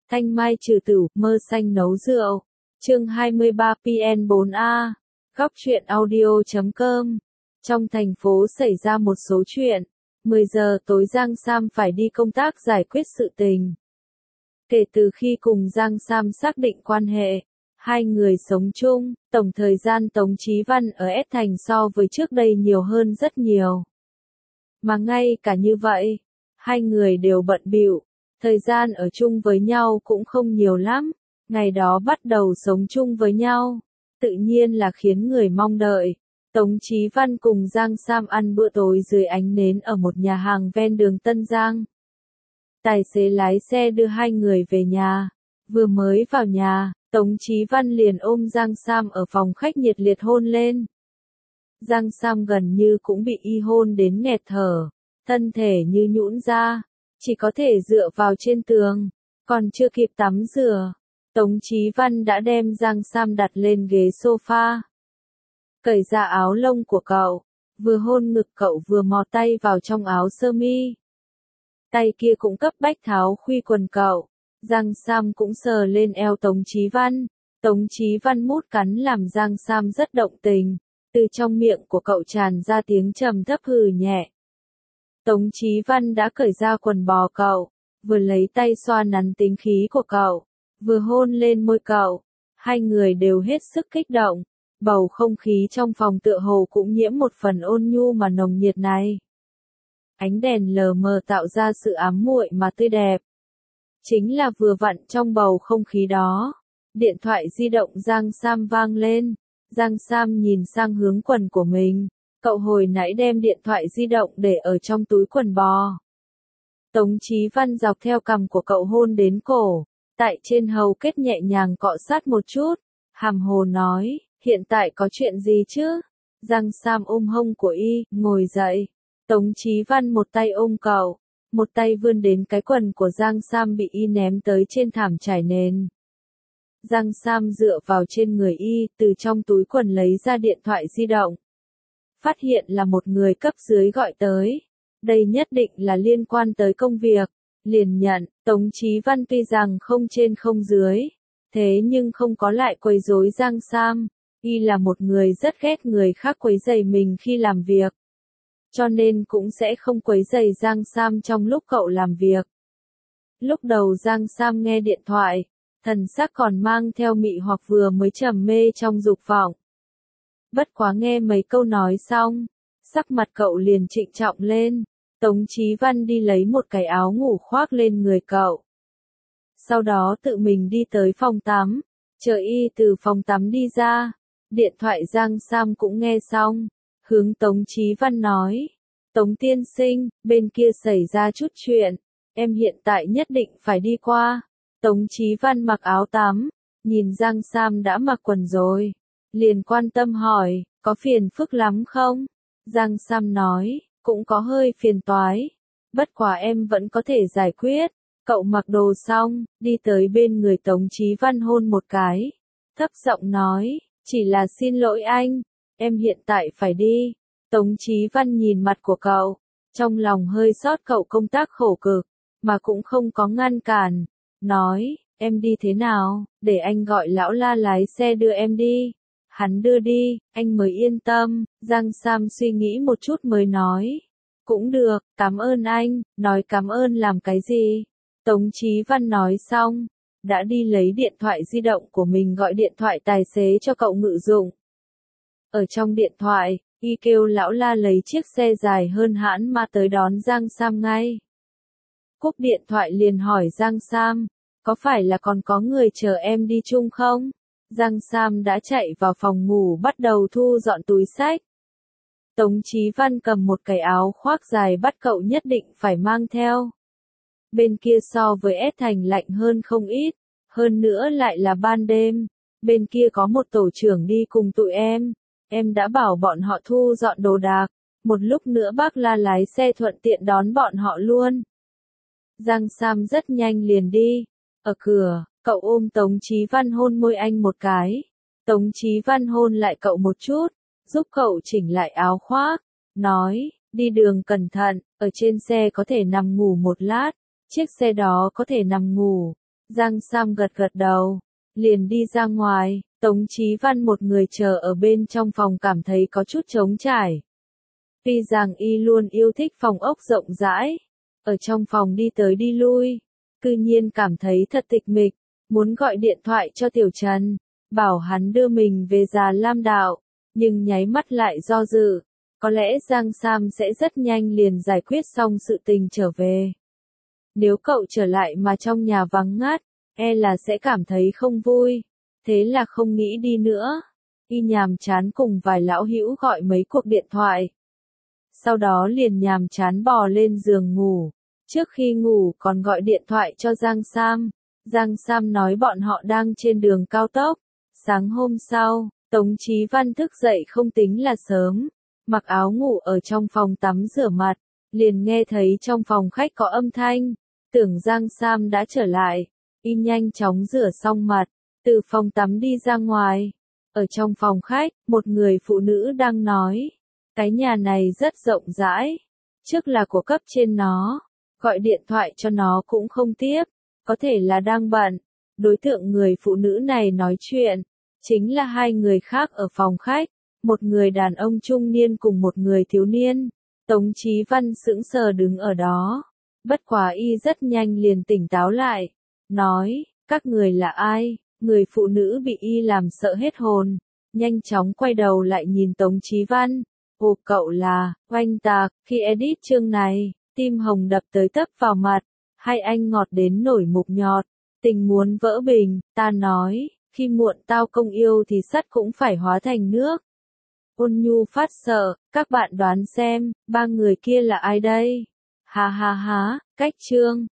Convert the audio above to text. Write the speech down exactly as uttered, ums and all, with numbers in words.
Thanh mai trừ tử, mơ xanh nấu rượu. Chương hai mươi ba P N bốn A. Góc truyện audio chấm com. Trong thành phố xảy ra một số chuyện. mười giờ tối Giang Sam phải đi công tác giải quyết sự tình. Kể từ khi cùng Giang Sam xác định quan hệ, hai người sống chung, tổng thời gian Tống Chí Văn ở S Thành so với trước đây nhiều hơn rất nhiều. Mà ngay cả như vậy, hai người đều bận bịu, thời gian ở chung với nhau cũng không nhiều lắm, ngày đó bắt đầu sống chung với nhau, tự nhiên là khiến người mong đợi. Tống Chí Văn cùng Giang Sam ăn bữa tối dưới ánh nến ở một nhà hàng ven đường Tân Giang. Tài xế lái xe đưa hai người về nhà, vừa mới vào nhà, Tống Chí Văn liền ôm Giang Sam ở phòng khách nhiệt liệt hôn lên. Giang Sam gần như cũng bị y hôn đến nghẹt thở, thân thể như nhũn ra, chỉ có thể dựa vào trên tường, còn chưa kịp tắm rửa, Tống Chí Văn đã đem Giang Sam đặt lên ghế sofa. Cởi ra áo lông của cậu, vừa hôn ngực cậu vừa mò tay vào trong áo sơ mi. Tay kia cũng cấp bách tháo khuy quần cậu, Giang Sam cũng sờ lên eo Tống Chí Văn, Tống Chí Văn mút cắn làm Giang Sam rất động tình, từ trong miệng của cậu tràn ra tiếng trầm thấp hừ nhẹ. Tống Chí Văn đã cởi ra quần bò cậu, vừa lấy tay xoa nắn tính khí của cậu, vừa hôn lên môi cậu, hai người đều hết sức kích động, bầu không khí trong phòng tựa hồ cũng nhiễm một phần ôn nhu mà nồng nhiệt này. Ánh đèn lờ mờ tạo ra sự ám muội mà tươi đẹp. Chính là vừa vặn trong bầu không khí đó, điện thoại di động Giang Sam vang lên, Giang Sam nhìn sang hướng quần của mình, cậu hồi nãy đem điện thoại di động để ở trong túi quần bò. Tống Chí Văn dọc theo cằm của cậu hôn đến cổ, tại trên hầu kết nhẹ nhàng cọ sát một chút, hàm hồ nói, hiện tại có chuyện gì chứ? Giang Sam ôm hông của y, ngồi dậy. Tống Chí Văn một tay ôm cậu, một tay vươn đến cái quần của Giang Sam bị y ném tới trên thảm trải nền. Giang Sam dựa vào trên người y, từ trong túi quần lấy ra điện thoại di động. Phát hiện là một người cấp dưới gọi tới. Đây nhất định là liên quan tới công việc. Liền nhận, Tống Chí Văn tuy rằng không trên không dưới, thế nhưng không có lại quấy rối Giang Sam. Y là một người rất ghét người khác quấy rầy mình khi làm việc, cho nên cũng sẽ không quấy rầy Giang Sam trong lúc cậu làm việc. Lúc đầu Giang Sam nghe điện thoại, thần sắc còn mang theo mị hoặc vừa mới trầm mê trong dục vọng. Bất quá nghe mấy câu nói xong, sắc mặt cậu liền trịnh trọng lên. Tống Chí Văn đi lấy một cái áo ngủ khoác lên người cậu. Sau đó tự mình đi tới phòng tắm, chờ y từ phòng tắm đi ra. Điện thoại Giang Sam cũng nghe xong, hướng Tống Chí Văn nói, Tống tiên sinh, bên kia xảy ra chút chuyện, em hiện tại nhất định phải đi qua. Tống Chí Văn mặc áo tắm, nhìn Giang Sam đã mặc quần rồi, liền quan tâm hỏi, có phiền phức lắm không? Giang Sam nói, cũng có hơi phiền toái, bất quá em vẫn có thể giải quyết. Cậu mặc đồ xong, đi tới bên người Tống Chí Văn hôn một cái, thấp giọng nói, chỉ là xin lỗi anh, em hiện tại phải đi. Tống Chí Văn nhìn mặt của cậu, trong lòng hơi xót cậu công tác khổ cực, mà cũng không có ngăn cản, nói, em đi thế nào, để anh gọi lão La lái xe đưa em đi. Hắn đưa đi, anh mới yên tâm. Giang Sam suy nghĩ một chút mới nói, cũng được, cảm ơn anh. Nói cảm ơn làm cái gì? Tống Chí Văn nói xong, đã đi lấy điện thoại di động của mình gọi điện thoại tài xế cho cậu ngự dụng. Ở trong điện thoại, y kêu lão La lấy chiếc xe dài hơn hãn mà tới đón Giang Sam ngay. Cúp điện thoại liền hỏi Giang Sam, có phải là còn có người chờ em đi chung không? Giang Sam đã chạy vào phòng ngủ bắt đầu thu dọn túi xách. Tống Chí Văn cầm một cái áo khoác dài bắt cậu nhất định phải mang theo. Bên kia so với S Thành lạnh hơn không ít, hơn nữa lại là ban đêm. Bên kia có một tổ trưởng đi cùng tụi em, em đã bảo bọn họ thu dọn đồ đạc, một lúc nữa bác La lái xe thuận tiện đón bọn họ luôn. Giang Sam rất nhanh liền đi, ở cửa, cậu ôm Tống Chí Văn hôn môi anh một cái, Tống Chí Văn hôn lại cậu một chút, giúp cậu chỉnh lại áo khoác, nói, đi đường cẩn thận, ở trên xe có thể nằm ngủ một lát, chiếc xe đó có thể nằm ngủ, Giang Sam gật gật đầu, liền đi ra ngoài. Tống Chí Văn một người chờ ở bên trong phòng cảm thấy có chút trống trải. Tuy rằng y luôn yêu thích phòng ốc rộng rãi, ở trong phòng đi tới đi lui, cư nhiên cảm thấy thật tịch mịch, muốn gọi điện thoại cho Tiểu Trần, bảo hắn đưa mình về Già Lam Đạo, nhưng nháy mắt lại do dự, có lẽ Giang Sam sẽ rất nhanh liền giải quyết xong sự tình trở về. Nếu cậu trở lại mà trong nhà vắng ngắt, e là sẽ cảm thấy không vui, thế là không nghĩ đi nữa. Y nhàm chán cùng vài lão hữu gọi mấy cuộc điện thoại. Sau đó liền nhàm chán bò lên giường ngủ. Trước khi ngủ còn gọi điện thoại cho Giang Sam. Giang Sam nói bọn họ đang trên đường cao tốc. Sáng hôm sau, Tống Chí Văn thức dậy không tính là sớm. Mặc áo ngủ ở trong phòng tắm rửa mặt. Liền nghe thấy trong phòng khách có âm thanh. Tưởng Giang Sam đã trở lại. Y nhanh chóng rửa xong mặt. Từ phòng tắm đi ra ngoài. Ở trong phòng khách, một người phụ nữ đang nói. Cái nhà này rất rộng rãi. Trước là của cấp trên nó. Gọi điện thoại cho nó cũng không tiếp. Có thể là đang bận. Đối tượng người phụ nữ này nói chuyện. Chính là hai người khác ở phòng khách. Một người đàn ông trung niên cùng một người thiếu niên. Tống Chí Văn sững sờ đứng ở đó. Bất quá y rất nhanh liền tỉnh táo lại. Nói, các người là ai? Người phụ nữ bị y làm sợ hết hồn. Nhanh chóng quay đầu lại nhìn Tống Chí Văn. Ồ, cậu là, oanh tạc, khi edit chương này, tim Hồng đập tới tấp vào mặt. Hai anh ngọt đến nổi mục nhọt. Tình muốn vỡ bình, ta nói, khi muộn tao công yêu thì sắt cũng phải hóa thành nước. Ôn nhu phát sợ, các bạn đoán xem, ba người kia là ai đây? Ha ha ha, cách chương.